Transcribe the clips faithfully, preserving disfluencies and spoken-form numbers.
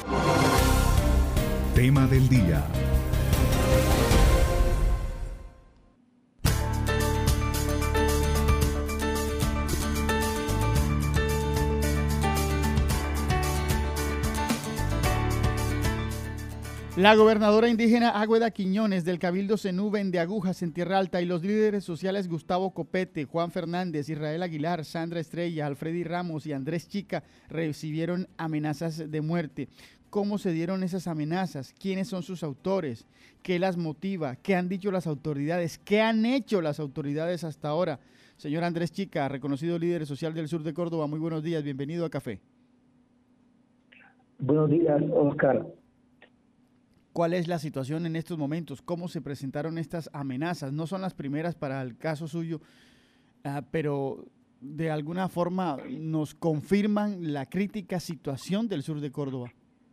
Tema del día. La gobernadora indígena Águeda Quiñones del Cabildo Zenú Vende Agujas en Tierra Alta y los líderes sociales Gustavo Copete, Juan Fernández, Israel Aguilar, Sandra Estrella, Alfredi Ramos y Andrés Chica recibieron amenazas de muerte. ¿Cómo se dieron esas amenazas? ¿Quiénes son sus autores? ¿Qué las motiva? ¿Qué han dicho las autoridades? ¿Qué han hecho las autoridades hasta ahora? Señor Andrés Chica, reconocido líder social del sur de Córdoba, muy buenos días, bienvenido a Café. Buenos días, Oscar. ¿Cuál es la situación en estos momentos? ¿Cómo se presentaron estas amenazas? No son las primeras para el caso suyo, uh, pero de alguna forma nos confirman la crítica situación del sur de Córdoba.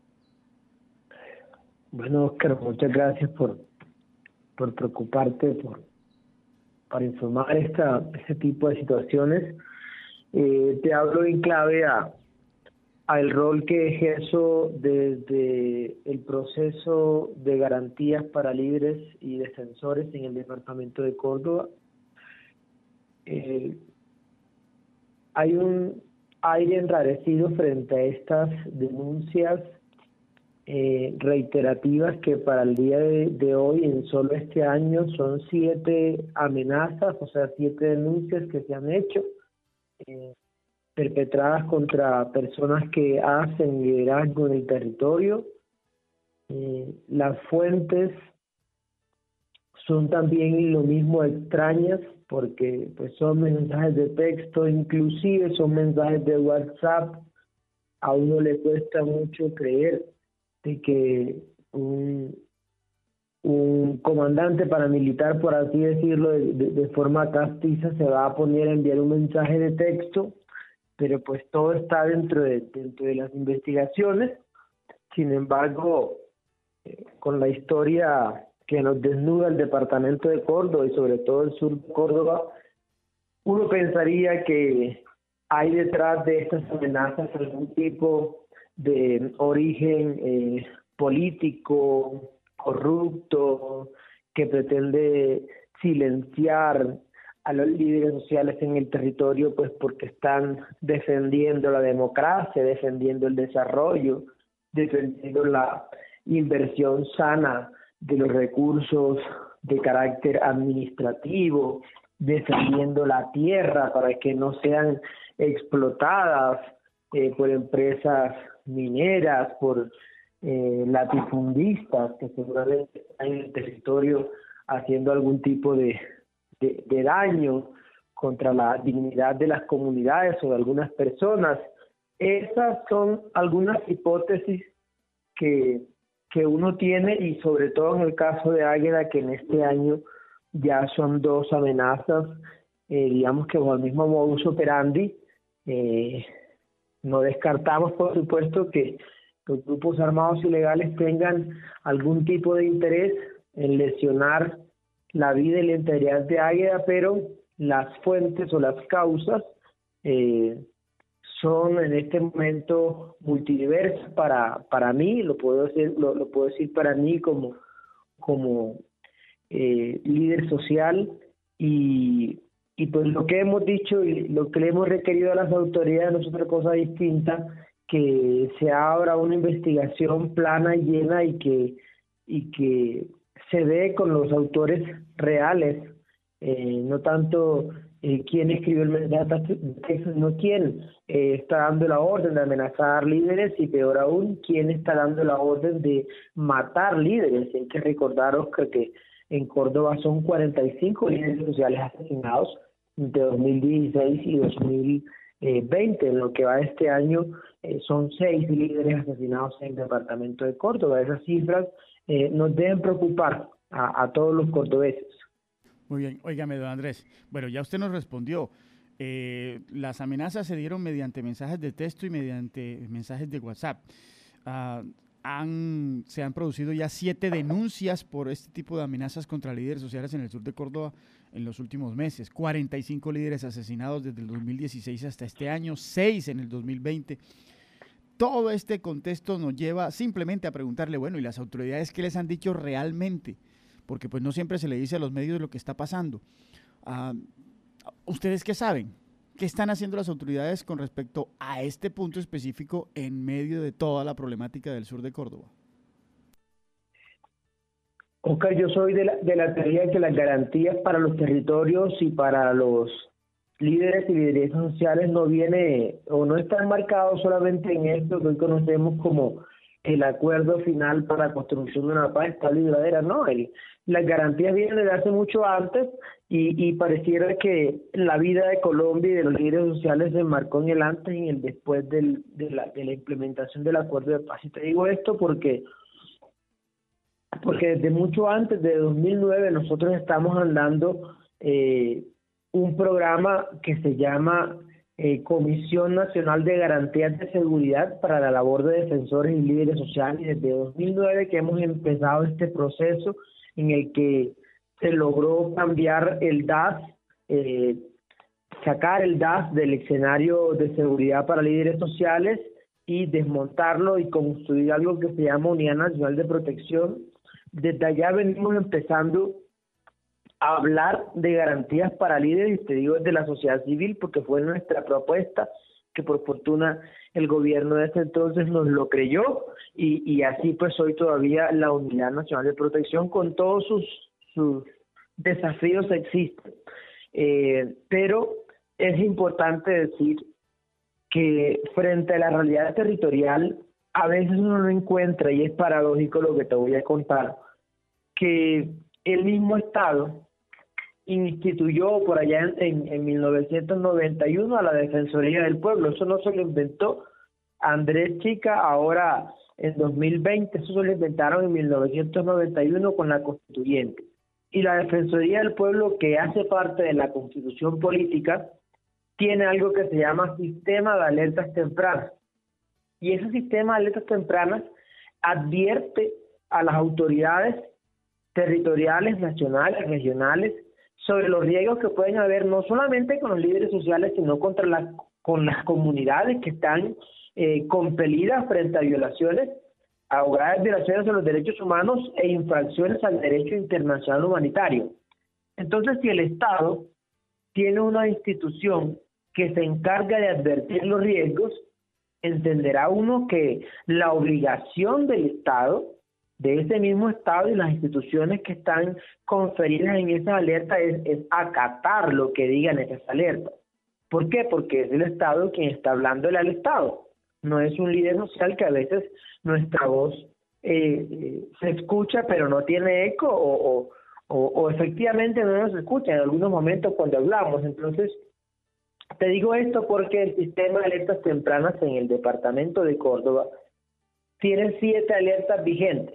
Bueno, Oscar, muchas gracias por, por preocuparte, por para informar esta este tipo de situaciones. Eh, te hablo en clave a al rol que ejerzo desde el proceso de garantías para líderes y defensores en el departamento de Córdoba. Eh, hay un aire enrarecido frente a estas denuncias eh, reiterativas que para el día de, de hoy, en solo este año, son siete amenazas, o sea, siete denuncias que se han hecho. Eh, perpetradas contra personas que hacen liderazgo en el territorio. Eh, las fuentes son también lo mismo extrañas, porque pues son mensajes de texto, inclusive son mensajes de WhatsApp. A uno le cuesta mucho creer de que un, un comandante paramilitar, por así decirlo, de, de, de forma castiza, se va a poner a enviar un mensaje de texto, pero pues todo está dentro de, dentro de las investigaciones. Sin embargo, eh, con la historia que nos desnuda el departamento de Córdoba y sobre todo el sur de Córdoba, uno pensaría que hay detrás de estas amenazas algún tipo de origen eh, político, corrupto, que pretende silenciar a los líderes sociales en el territorio, pues porque están defendiendo la democracia, defendiendo el desarrollo, defendiendo la inversión sana de los recursos de carácter administrativo, defendiendo la tierra para que no sean explotadas eh, por empresas mineras, por eh, latifundistas que seguramente están en el territorio haciendo algún tipo de De, de daño contra la dignidad de las comunidades o de algunas personas. Esas son algunas hipótesis que, que uno tiene, y sobre todo en el caso de Águeda, que en este año ya son dos amenazas, eh, digamos que con el mismo modus operandi. Eh, no descartamos, por supuesto, que los grupos armados ilegales tengan algún tipo de interés en lesionar la vida y la integridad de Águeda, pero las fuentes o las causas eh, son en este momento multidiversas para para mí, lo puedo decir, lo, lo puedo decir para mí como, como eh, líder social, y, y pues lo que hemos dicho y lo que le hemos requerido a las autoridades no es otra cosa distinta que se abra una investigación plana y llena y que y que se ve con los autores reales, eh, no tanto eh, quién escribió el mensaje, no quién eh, está dando la orden de amenazar líderes, y peor aún, quién está dando la orden de matar líderes. Hay que recordar, Oscar, que en Córdoba son cuarenta y cinco líderes sociales asesinados entre dos mil dieciséis y dos mil veinte. En lo que va este año eh, son seis líderes asesinados en el departamento de Córdoba. Esas cifras Eh, nos deben preocupar a, a todos los cordobeses. Muy bien, óigame, don Andrés. Bueno, ya usted nos respondió. Eh, las amenazas se dieron mediante mensajes de texto y mediante mensajes de WhatsApp. Uh, han, se han producido ya siete denuncias por este tipo de amenazas contra líderes sociales en el sur de Córdoba en los últimos meses. cuarenta y cinco líderes asesinados desde el dos mil dieciséis hasta este año, seis en el dos mil veinte. todo este contexto nos lleva simplemente a preguntarle, bueno, ¿y las autoridades qué les han dicho realmente? Porque pues no siempre se le dice a los medios lo que está pasando. Uh, ¿Ustedes qué saben? ¿Qué están haciendo las autoridades con respecto a este punto específico en medio de toda la problemática del sur de Córdoba? Oscar, yo soy de la, de la teoría de que las garantías para los territorios y para los líderes y lideresas sociales no viene o no están marcados solamente en esto que hoy conocemos como el acuerdo final para la construcción de una paz estable y duradera. No, el, las garantías vienen desde hace mucho antes y, y pareciera que la vida de Colombia y de los líderes sociales se marcó en el antes y en el después del, de, la, de la implementación del acuerdo de paz. Y te digo esto porque porque desde mucho antes de dos mil nueve nosotros estamos andando eh, un programa que se llama eh, Comisión Nacional de Garantías de Seguridad para la labor de defensores y líderes sociales. Desde dos mil nueve que hemos empezado este proceso en el que se logró cambiar el D A S, eh, sacar el D A S del escenario de seguridad para líderes sociales y desmontarlo y construir algo que se llama Unidad Nacional de Protección. Desde allá venimos empezando a hablar de garantías para líderes, y te digo desde la sociedad civil, porque fue nuestra propuesta, que por fortuna el gobierno de ese entonces nos lo creyó, y, y así pues hoy todavía la Unidad Nacional de Protección con todos sus, sus desafíos existe. Eh, pero es importante decir que frente a la realidad territorial, a veces uno no encuentra, y es paradójico lo que te voy a contar, que el mismo Estado instituyó por allá en, en mil novecientos noventa y uno a la Defensoría del Pueblo. Eso no se lo inventó Andrés Chica ahora en dos mil veinte, eso se lo inventaron en mil novecientos noventa y uno con la Constituyente. Y la Defensoría del Pueblo, que hace parte de la Constitución Política, tiene algo que se llama Sistema de Alertas Tempranas. Y ese sistema de alertas tempranas advierte a las autoridades territoriales, nacionales, regionales, sobre los riesgos que pueden haber no solamente con los líderes sociales, sino contra las, con las comunidades que están eh, compelidas frente a violaciones, a graves violaciones de los derechos humanos e infracciones al derecho internacional humanitario. Entonces, si el Estado tiene una institución que se encarga de advertir los riesgos, entenderá uno que la obligación del Estado, de ese mismo Estado y las instituciones que están conferidas en esa alerta es, es acatar lo que digan esas alertas. ¿Por qué? Porque es el Estado quien está hablándole al Estado. No es un líder social que a veces nuestra voz eh, eh, se escucha pero no tiene eco o, o, o, o efectivamente no nos escucha en algunos momentos cuando hablamos. Entonces, te digo esto porque el sistema de alertas tempranas en el departamento de Córdoba tiene siete alertas vigentes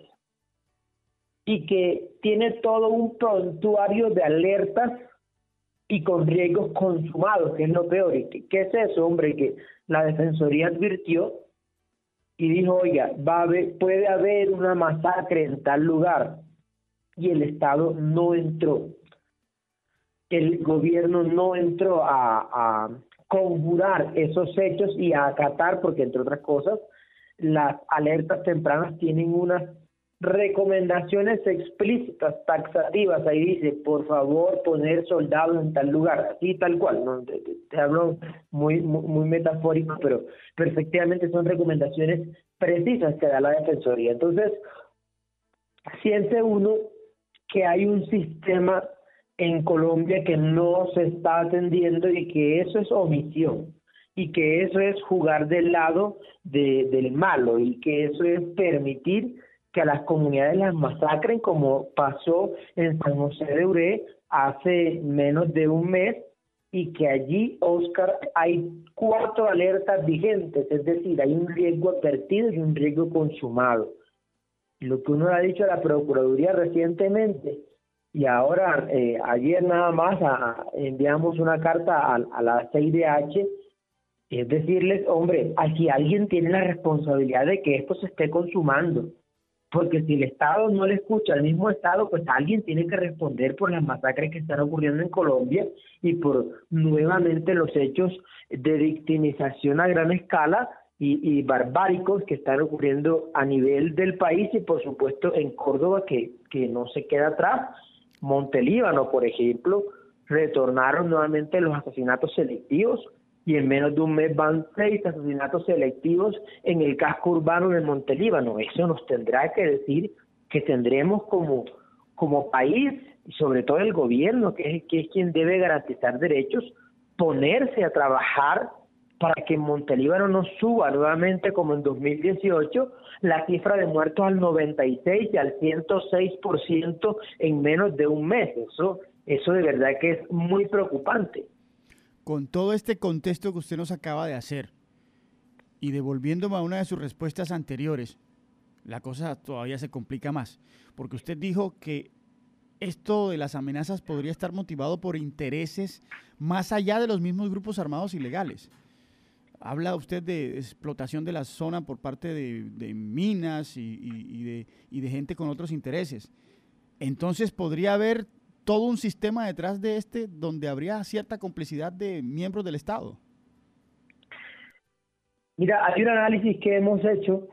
y que tiene todo un prontuario de alertas y con riesgos consumados, que es lo peor. ¿Y qué, qué es eso, hombre? Que la Defensoría advirtió y dijo, oiga, va a haber, puede haber una masacre en tal lugar, y el Estado no entró. El gobierno no entró a, a conjurar esos hechos y a acatar, porque entre otras cosas, las alertas tempranas tienen unas recomendaciones explícitas, taxativas. Ahí dice, por favor, poner soldados en tal lugar, así tal cual. No te, te, te hablo muy, muy muy metafórico, pero perfectamente son recomendaciones precisas que da la Defensoría. Entonces, siente uno que hay un sistema en Colombia que no se está atendiendo y que eso es omisión, y que eso es jugar del lado de, del malo, y que eso es permitir que a las comunidades las masacren, como pasó en San José de Uré hace menos de un mes, y que allí, Oscar, hay cuatro alertas vigentes, es decir, hay un riesgo advertido y un riesgo consumado. Lo que uno le ha dicho a la Procuraduría recientemente, y ahora, eh, ayer nada más a, enviamos una carta a, a la C I D H, es decirles, hombre, aquí alguien tiene la responsabilidad de que esto se esté consumando, porque si el Estado no le escucha al mismo Estado, pues alguien tiene que responder por las masacres que están ocurriendo en Colombia y por nuevamente los hechos de victimización a gran escala y, y barbáricos que están ocurriendo a nivel del país y por supuesto en Córdoba, que, que no se queda atrás. Montelíbano, por ejemplo, retornaron nuevamente los asesinatos selectivos y en menos de un mes van seis asesinatos selectivos en el casco urbano de Montelíbano. Eso nos tendrá que decir que tendremos como, como país, y sobre todo el gobierno, que es, que es quien debe garantizar derechos, ponerse a trabajar para que en Montelíbano no suba nuevamente como en dos mil dieciocho la cifra de muertos al noventa y seis y al ciento seis por ciento en menos de un mes. Eso, eso de verdad que es muy preocupante. Con todo este contexto que usted nos acaba de hacer y devolviéndome a una de sus respuestas anteriores, la cosa todavía se complica más, porque usted dijo que esto de las amenazas podría estar motivado por intereses más allá de los mismos grupos armados ilegales. Habla usted de explotación de la zona por parte de, de minas y, y, y, de, y de gente con otros intereses. Entonces, ¿podría haber todo un sistema detrás de este donde habría cierta complicidad de miembros del Estado? Mira, hay un análisis que hemos hecho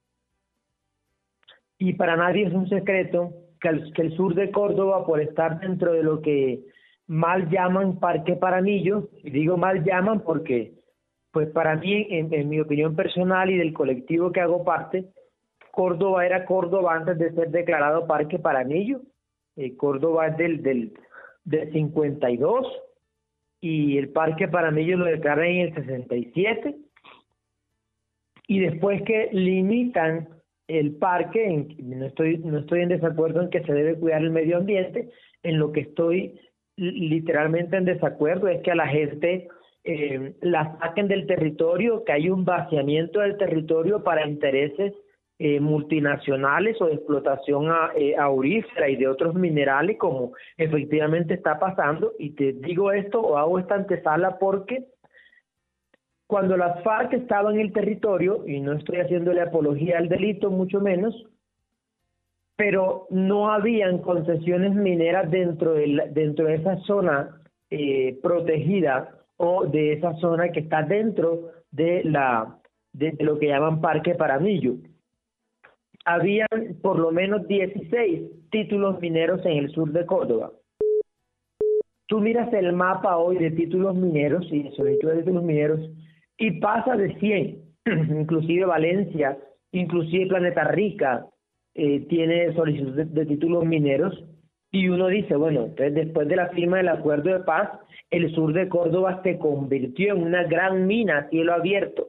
y para nadie es un secreto que el, que el sur de Córdoba, por estar dentro de lo que mal llaman Parque Paramillo, y digo mal llaman porque pues para mí, en, en mi opinión personal y del colectivo que hago parte, Córdoba era Córdoba antes de ser declarado Parque Paramillo. Eh, Córdoba es del, del, del cincuenta y dos y el Parque Paramillo lo declaran en el sesenta y siete. Y después que limitan el parque, en, no, estoy, no estoy en desacuerdo en que se debe cuidar el medio ambiente, en lo que estoy literalmente en desacuerdo es que a la gente eh, la saquen del territorio, que hay un vaciamiento del territorio para intereses eh, multinacionales o de explotación a, eh, aurífera y de otros minerales, como efectivamente está pasando. Y te digo esto o hago esta antesala porque cuando las FARC estaban en el territorio, y no estoy haciéndole apología al delito, mucho menos, pero no habían concesiones mineras dentro de, la, dentro de esa zona eh, protegida o de esa zona que está dentro de, la, de, de lo que llaman Parque Paramillo. Habían por lo menos dieciséis títulos mineros en el sur de Córdoba. Tú miras el mapa hoy de títulos mineros y de solicitud de títulos mineros y pasa de cien, inclusive Valencia, inclusive Planeta Rica eh, tiene solicitud de, de títulos mineros, y uno dice, bueno, entonces después de la firma del acuerdo de paz, el sur de Córdoba se convirtió en una gran mina a cielo abierto.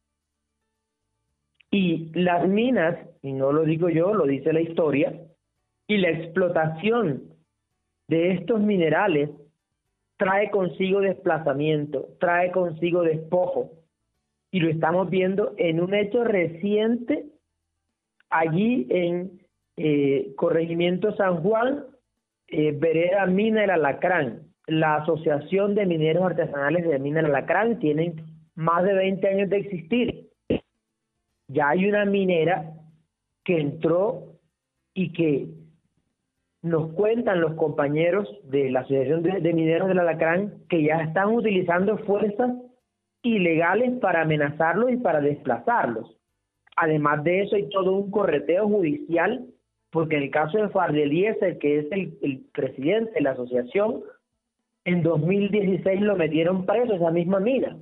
Y las minas, y no lo digo yo, lo dice la historia, y la explotación de estos minerales trae consigo desplazamiento, trae consigo despojo, y lo estamos viendo en un hecho reciente allí en eh, Corregimiento San Juan, eh, Vereda Mina El Alacrán. La Asociación de Mineros Artesanales de Mina El Alacrán tienen más de veinte años de existir. Ya hay una minera que entró y que nos cuentan los compañeros de la Asociación de, de Mineros del Alacrán que ya están utilizando fuerzas ilegales para amenazarlos y para desplazarlos. Además de eso, hay todo un correteo judicial, porque en el caso de Fardeliezer, que es el, el presidente de la asociación, en dos mil dieciséis lo metieron preso esa misma mina.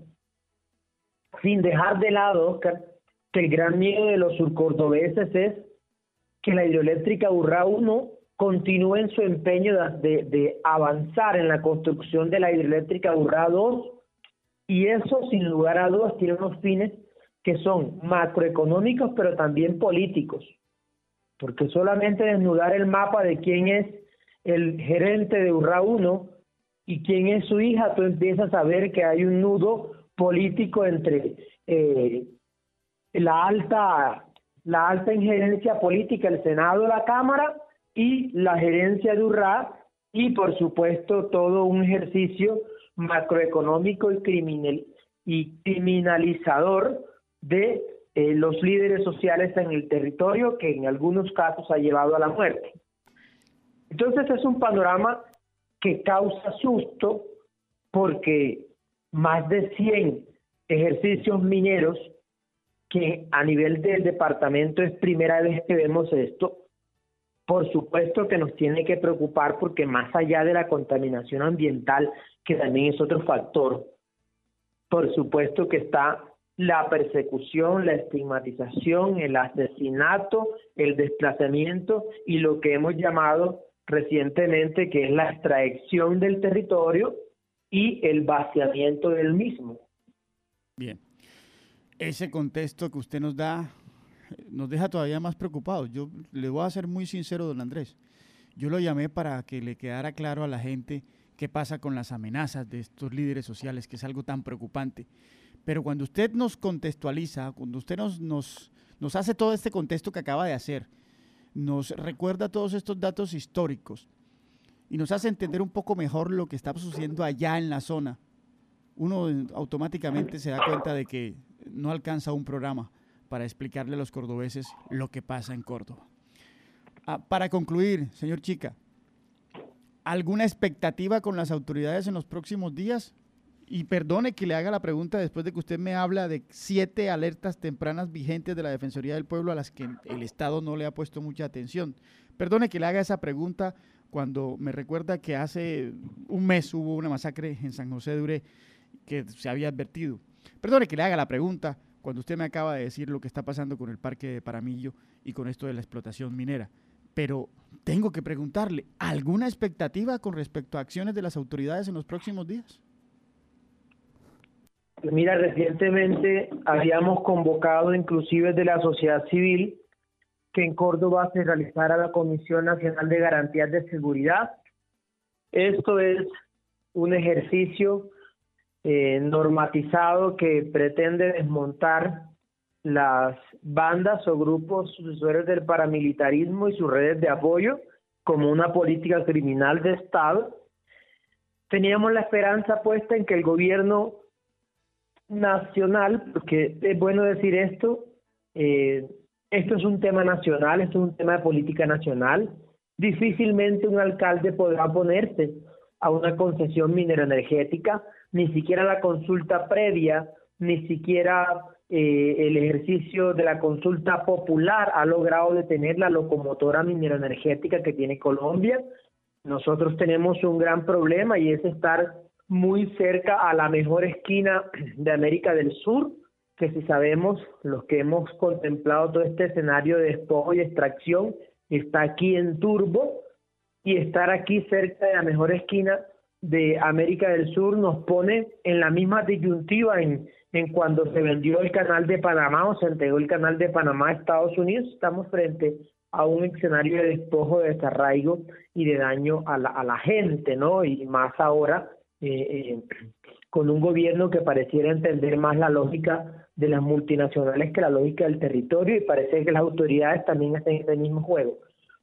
Sin dejar de lado, Oscar, que el gran miedo de los surcordobeses es que la hidroeléctrica Urrá uno continúe en su empeño de, de, de avanzar en la construcción de la hidroeléctrica Urrá dos, y eso sin lugar a dudas tiene unos fines que son macroeconómicos pero también políticos, porque solamente desnudar el mapa de quién es el gerente de Urrá uno y quién es su hija, tú empiezas a ver que hay un nudo político entre eh, la alta la alta injerencia política, el Senado, la Cámara, y la gerencia de Urrá, y por supuesto todo un ejercicio macroeconómico y, criminal, y criminalizador de eh, los líderes sociales en el territorio, que en algunos casos ha llevado a la muerte. Entonces es un panorama que causa susto, porque más de cien ejercicios mineros que a nivel del departamento es primera vez que vemos esto. Por supuesto que nos tiene que preocupar porque más allá de la contaminación ambiental, que también es otro factor, por supuesto que está la persecución, la estigmatización, el asesinato, el desplazamiento y lo que hemos llamado recientemente que es la extracción del territorio y el vaciamiento del mismo. Bien, ese contexto que usted nos da nos deja todavía más preocupados. Yo le voy a ser muy sincero, don Andrés. Yo lo llamé para que le quedara claro a la gente qué pasa con las amenazas de estos líderes sociales, que es algo tan preocupante. Pero cuando usted nos contextualiza, cuando usted nos, nos, nos hace todo este contexto que acaba de hacer, nos recuerda todos estos datos históricos y nos hace entender un poco mejor lo que está sucediendo allá en la zona, uno automáticamente se da cuenta de que no alcanza un programa para explicarle a los cordobeses lo que pasa en Córdoba. Ah, para concluir, señor Chica, ¿alguna expectativa con las autoridades en los próximos días? Y perdone que le haga la pregunta después de que usted me habla de siete alertas tempranas vigentes de la Defensoría del Pueblo a las que el Estado no le ha puesto mucha atención. Perdone que le haga esa pregunta cuando me recuerda que hace un mes hubo una masacre en San José de Uré que se había advertido. Perdone que le haga la pregunta cuando usted me acaba de decir lo que está pasando con el Parque de Paramillo y con esto de la explotación minera. Pero tengo que preguntarle, ¿alguna expectativa con respecto a acciones de las autoridades en los próximos días? Mira, recientemente habíamos convocado inclusive de la sociedad civil que en Córdoba se realizara la Comisión Nacional de Garantías de Seguridad. Esto es un ejercicio eh, normatizado que pretende desmontar las bandas o grupos sucesores del paramilitarismo y sus redes de apoyo como una política criminal de Estado. Teníamos la esperanza puesta en que el gobierno nacional, porque es bueno decir esto, eh, esto es un tema nacional, esto es un tema de política nacional. Difícilmente un alcalde podrá oponerse a una concesión mineroenergética, ni siquiera la consulta previa, ni siquiera eh, el ejercicio de la consulta popular ha logrado detener la locomotora mineroenergética que tiene Colombia. Nosotros tenemos un gran problema y es estar muy cerca a la mejor esquina de América del Sur, que si sabemos, los que hemos contemplado todo este escenario de despojo y extracción, está aquí en Turbo, y estar aquí cerca de la mejor esquina de América del Sur nos pone en la misma disyuntiva en, en cuando se vendió el canal de Panamá o se entregó el canal de Panamá a Estados Unidos. Estamos frente a un escenario de despojo, de desarraigo y de daño a la, a la gente, ¿no? Y más ahora eh, eh, con un gobierno que pareciera entender más la lógica de las multinacionales que la lógica del territorio, y parece que las autoridades también hacen ese mismo juego.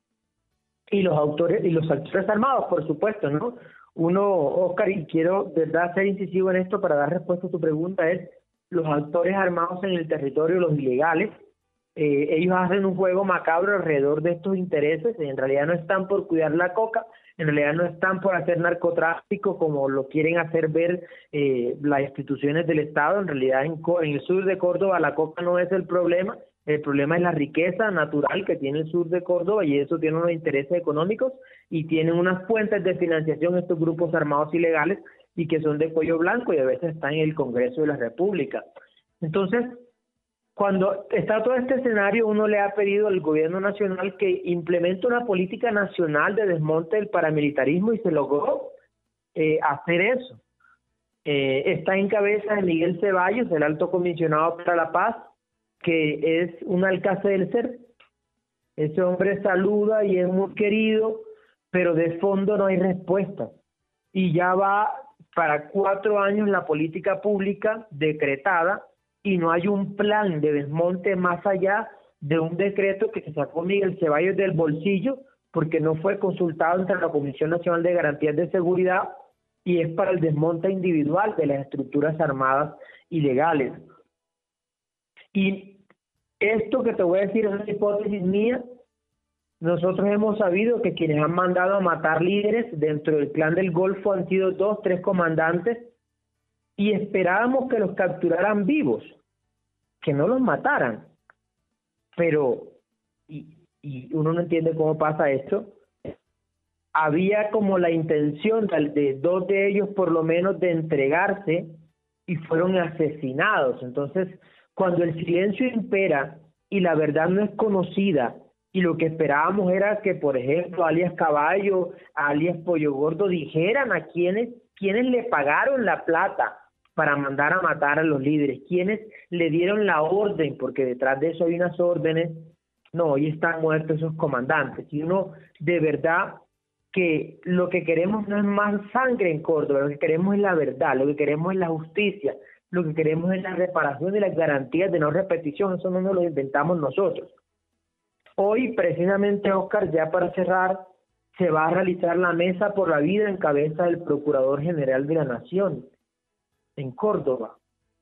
Y los autores y los actores armados, por supuesto, ¿no? Uno, Oscar, y quiero de verdad ser incisivo en esto para dar respuesta a tu pregunta, es los actores armados en el territorio, los ilegales, eh, ellos hacen un juego macabro alrededor de estos intereses, en realidad no están por cuidar la coca, en realidad no están por hacer narcotráfico como lo quieren hacer ver eh, las instituciones del Estado. En realidad en, en el sur de Córdoba la coca no es el problema, el problema es la riqueza natural que tiene el sur de Córdoba, y eso tiene unos intereses económicos y tienen unas fuentes de financiación estos grupos armados ilegales y que son de cuello blanco y a veces están en el Congreso de la República. Entonces, cuando está todo este escenario, uno le ha pedido al gobierno nacional que implemente una política nacional de desmonte del paramilitarismo y se logró eh, hacer eso. Eh, está en cabeza de Miguel Ceballos, el alto comisionado para la paz, que es un alcance del ser. Ese hombre saluda y es muy querido, pero de fondo no hay respuesta. Y ya va para cuatro años la política pública decretada y no hay un plan de desmonte más allá de un decreto que se sacó Miguel Ceballos del bolsillo porque no fue consultado entre la Comisión Nacional de Garantías de Seguridad, y es para el desmonte individual de las estructuras armadas ilegales. Y esto que te voy a decir es una hipótesis mía. Nosotros hemos sabido que quienes han mandado a matar líderes dentro del Clan del Golfo han sido dos, tres comandantes, y esperábamos que los capturaran vivos. que no los mataran. Pero, y, y uno no entiende cómo pasa esto, había como la intención de, de dos de ellos por lo menos de entregarse y fueron asesinados. Entonces, cuando el silencio impera y la verdad no es conocida, y lo que esperábamos era que, por ejemplo, alias Caballo, alias Pollo Gordo dijeran a quienes, quienes le pagaron la plata para mandar a matar a los líderes, quienes le dieron la orden, porque detrás de eso hay unas órdenes. No, hoy están muertos esos comandantes. Y uno, de verdad, que lo que queremos no es más sangre en Córdoba, lo que queremos es la verdad, lo que queremos es la justicia, lo que queremos es la reparación y las garantías de no repetición. Eso no nos lo inventamos nosotros. Hoy, precisamente, Oscar, ya para cerrar, se va a realizar la Mesa por la Vida en cabeza del Procurador General de la Nación en Córdoba.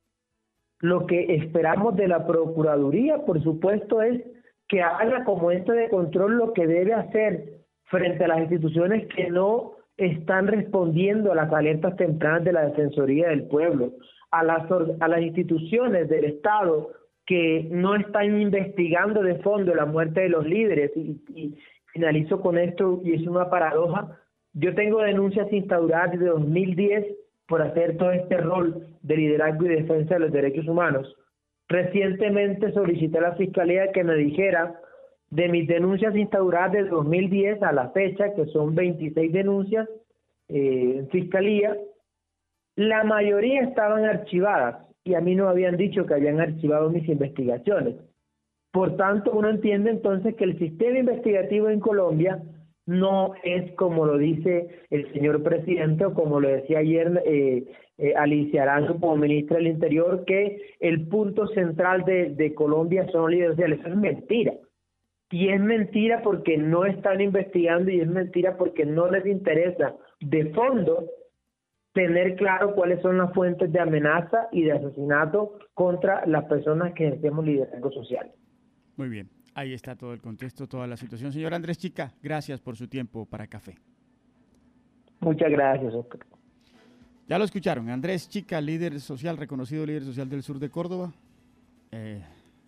Lo que esperamos de la Procuraduría, por supuesto, es que haga como ente de control lo que debe hacer frente a las instituciones que no están respondiendo a las alertas tempranas de la Defensoría del Pueblo, a las, a las instituciones del Estado que no están investigando de fondo la muerte de los líderes. Y, y finalizo con esto, y es una paradoja. Yo tengo denuncias instauradas desde dos mil diez por hacer todo este rol de liderazgo y defensa de los derechos humanos. Recientemente solicité a la Fiscalía que me dijera de mis denuncias instauradas desde dos mil diez a la fecha, que son veintiséis denuncias eh, en Fiscalía, la mayoría estaban archivadas y a mí no habían dicho que habían archivado mis investigaciones. Por tanto, uno entiende entonces que el sistema investigativo en Colombia no es como lo dice el señor presidente, o como lo decía ayer eh, eh, Alicia Arango como ministra del Interior, que el punto central de, de Colombia son los líderes sociales. Eso es mentira. Y es mentira porque no están investigando, y es mentira porque no les interesa de fondo tener claro cuáles son las fuentes de amenaza y de asesinato contra las personas que ejercemos liderazgo social. Muy bien, ahí está todo el contexto, toda la situación. Señor Andrés Chica, gracias por su tiempo para Café. Muchas gracias, Oscar. Ya lo escucharon, Andrés Chica, líder social, reconocido líder social del sur de Córdoba. Eh,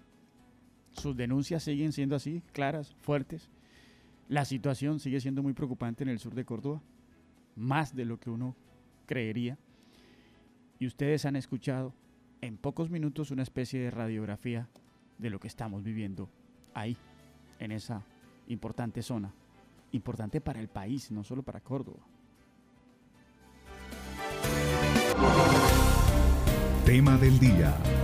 sus denuncias siguen siendo así, claras, fuertes. La situación sigue siendo muy preocupante en el sur de Córdoba, más de lo que uno creería. Y ustedes han escuchado en pocos minutos una especie de radiografía de lo que estamos viviendo ahí, en esa importante zona, importante para el país, no solo para Córdoba. Tema del día.